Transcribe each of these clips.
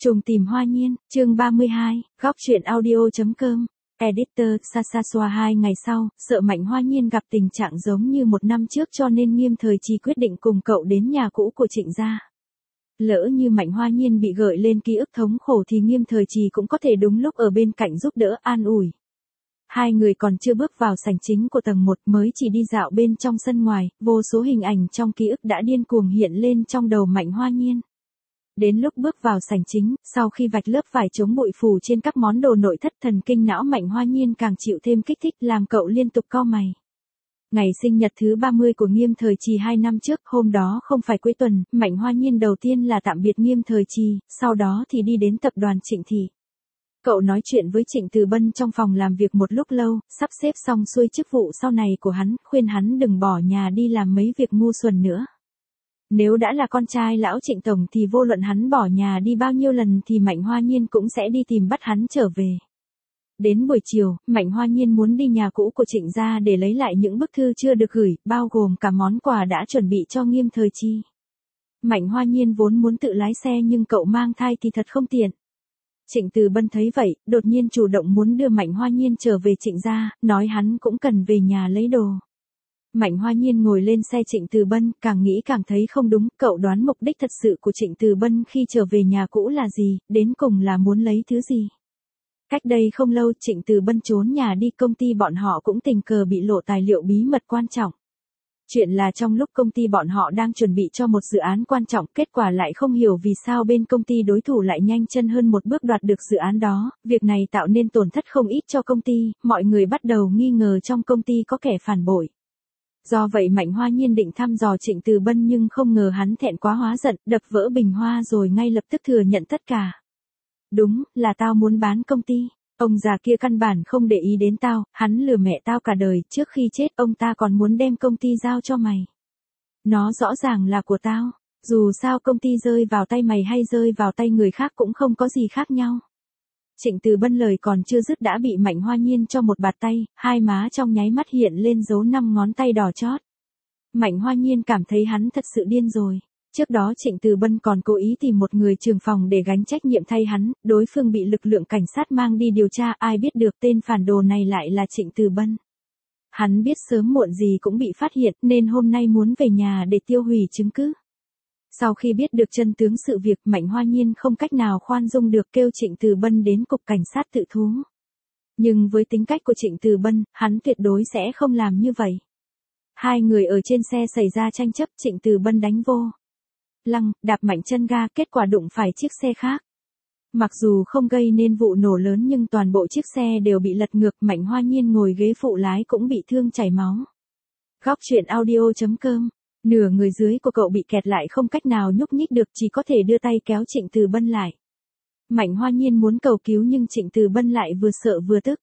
Trùng tìm hoa nhiên, chương 32, góc truyện audio.com. Editor, Sasaswa 2 ngày sau, sợ Mạnh Hoa Nhiên gặp tình trạng giống như một năm trước cho nên Nghiêm Thời Trì quyết định cùng cậu đến nhà cũ của Trịnh gia. Lỡ như Mạnh Hoa Nhiên bị gợi lên ký ức thống khổ thì Nghiêm Thời Trì cũng có thể đúng lúc ở bên cạnh giúp đỡ an ủi. Hai người còn chưa bước vào sảnh chính của tầng 1 mới chỉ đi dạo bên trong sân ngoài, vô số hình ảnh trong ký ức đã điên cuồng hiện lên trong đầu Mạnh Hoa Nhiên. Đến lúc bước vào sảnh chính, sau khi vạch lớp vải chống bụi phủ trên các món đồ nội thất, thần kinh não Mạnh Hoa Nhiên càng chịu thêm kích thích làm cậu liên tục cau mày. Ngày sinh nhật thứ 30 của Nghiêm Thời Trì 2 năm trước, hôm đó không phải cuối tuần, Mạnh Hoa Nhiên đầu tiên là tạm biệt Nghiêm Thời Trì, sau đó thì đi đến tập đoàn Trịnh Thị. Cậu nói chuyện với Trịnh Từ Bân trong phòng làm việc một lúc lâu, sắp xếp xong xuôi chức vụ sau này của hắn, khuyên hắn đừng bỏ nhà đi làm mấy việc ngu xuẩn nữa. Nếu đã là con trai lão Trịnh Tổng thì vô luận hắn bỏ nhà đi bao nhiêu lần thì Mạnh Hoa Nhiên cũng sẽ đi tìm bắt hắn trở về. Đến buổi chiều, Mạnh Hoa Nhiên muốn đi nhà cũ của Trịnh gia để lấy lại những bức thư chưa được gửi, bao gồm cả món quà đã chuẩn bị cho Nghiêm Thời Trì. Mạnh Hoa Nhiên vốn muốn tự lái xe nhưng cậu mang thai thì thật không tiện. Trịnh Từ Bân thấy vậy, đột nhiên chủ động muốn đưa Mạnh Hoa Nhiên trở về Trịnh gia, nói hắn cũng cần về nhà lấy đồ. Mạnh Hoa Nhiên ngồi lên xe Trịnh Từ Bân, càng nghĩ càng thấy không đúng, cậu đoán mục đích thật sự của Trịnh Từ Bân khi trở về nhà cũ là gì, đến cùng là muốn lấy thứ gì. Cách đây không lâu Trịnh Từ Bân trốn nhà đi, công ty bọn họ cũng tình cờ bị lộ tài liệu bí mật quan trọng. Chuyện là trong lúc công ty bọn họ đang chuẩn bị cho một dự án quan trọng, kết quả lại không hiểu vì sao bên công ty đối thủ lại nhanh chân hơn một bước đoạt được dự án đó, việc này tạo nên tổn thất không ít cho công ty, mọi người bắt đầu nghi ngờ trong công ty có kẻ phản bội. Do vậy Mạnh Hoa Nhiên định thăm dò Trịnh Từ Bân nhưng không ngờ hắn thẹn quá hóa giận, đập vỡ bình hoa rồi ngay lập tức thừa nhận tất cả. Đúng, là tao muốn bán công ty. Ông già kia căn bản không để ý đến tao, hắn lừa mẹ tao cả đời, trước khi chết ông ta còn muốn đem công ty giao cho mày. Nó rõ ràng là của tao, dù sao công ty rơi vào tay mày hay rơi vào tay người khác cũng không có gì khác nhau. Trịnh Từ Bân lời còn chưa dứt đã bị Mạnh Hoa Nhiên cho một bạt tay, hai má trong nháy mắt hiện lên dấu 5 ngón tay đỏ chót. Mạnh Hoa Nhiên cảm thấy hắn thật sự điên rồi. Trước đó Trịnh Từ Bân còn cố ý tìm một người trưởng phòng để gánh trách nhiệm thay hắn, đối phương bị lực lượng cảnh sát mang đi điều tra, ai biết được tên phản đồ này lại là Trịnh Từ Bân. Hắn biết sớm muộn gì cũng bị phát hiện nên hôm nay muốn về nhà để tiêu hủy chứng cứ. Sau khi biết được chân tướng sự việc, Mạnh Hoa Nhiên không cách nào khoan dung được, kêu Trịnh Từ Bân đến cục cảnh sát tự thú. Nhưng với tính cách của Trịnh Từ Bân, hắn tuyệt đối sẽ không làm như vậy. Hai người ở trên xe xảy ra tranh chấp, Trịnh Từ Bân đánh vô lăng, đạp mạnh chân ga, kết quả đụng phải chiếc xe khác. Mặc dù không gây nên vụ nổ lớn nhưng toàn bộ chiếc xe đều bị lật ngược, Mạnh Hoa Nhiên ngồi ghế phụ lái cũng bị thương chảy máu. Góc truyện audio.com. Nửa người dưới của cậu bị kẹt lại không cách nào nhúc nhích được, chỉ có thể đưa tay kéo Trịnh Từ Bân lại. Mạnh Hoa Nhiên muốn cầu cứu nhưng Trịnh Từ Bân lại vừa sợ vừa tức.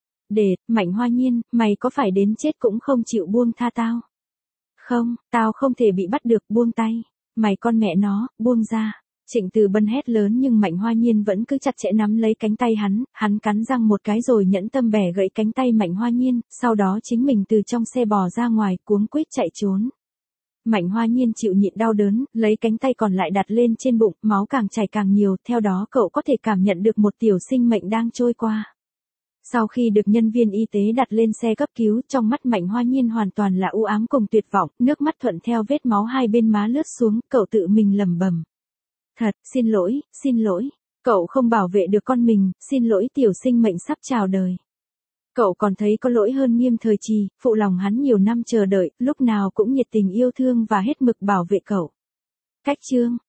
Mạnh Hoa Nhiên, mày có phải đến chết cũng không chịu buông tha tao? Không, tao không thể bị bắt được, buông tay. Mày con mẹ nó, buông ra. Trịnh Từ Bân hét lớn nhưng Mạnh Hoa Nhiên vẫn cứ chặt chẽ nắm lấy cánh tay hắn cắn răng một cái rồi nhẫn tâm bẻ gãy cánh tay Mạnh Hoa Nhiên, sau đó chính mình từ trong xe bò ra ngoài, cuống quýt chạy trốn. Mạnh Hoa Nhiên chịu nhịn đau đớn, lấy cánh tay còn lại đặt lên trên bụng, máu càng chảy càng nhiều, theo đó cậu có thể cảm nhận được một tiểu sinh mệnh đang trôi qua. Sau khi được nhân viên y tế đặt lên xe cấp cứu, trong mắt Mạnh Hoa Nhiên hoàn toàn là u ám cùng tuyệt vọng, nước mắt thuận theo vết máu hai bên má lướt xuống, cậu tự mình lẩm bẩm. Thật, xin lỗi, cậu không bảo vệ được con mình, xin lỗi tiểu sinh mệnh sắp chào đời. Cậu còn thấy có lỗi hơn Nghiêm Thời Trì, phụ lòng hắn nhiều năm chờ đợi, lúc nào cũng nhiệt tình yêu thương và hết mực bảo vệ cậu. Cách chương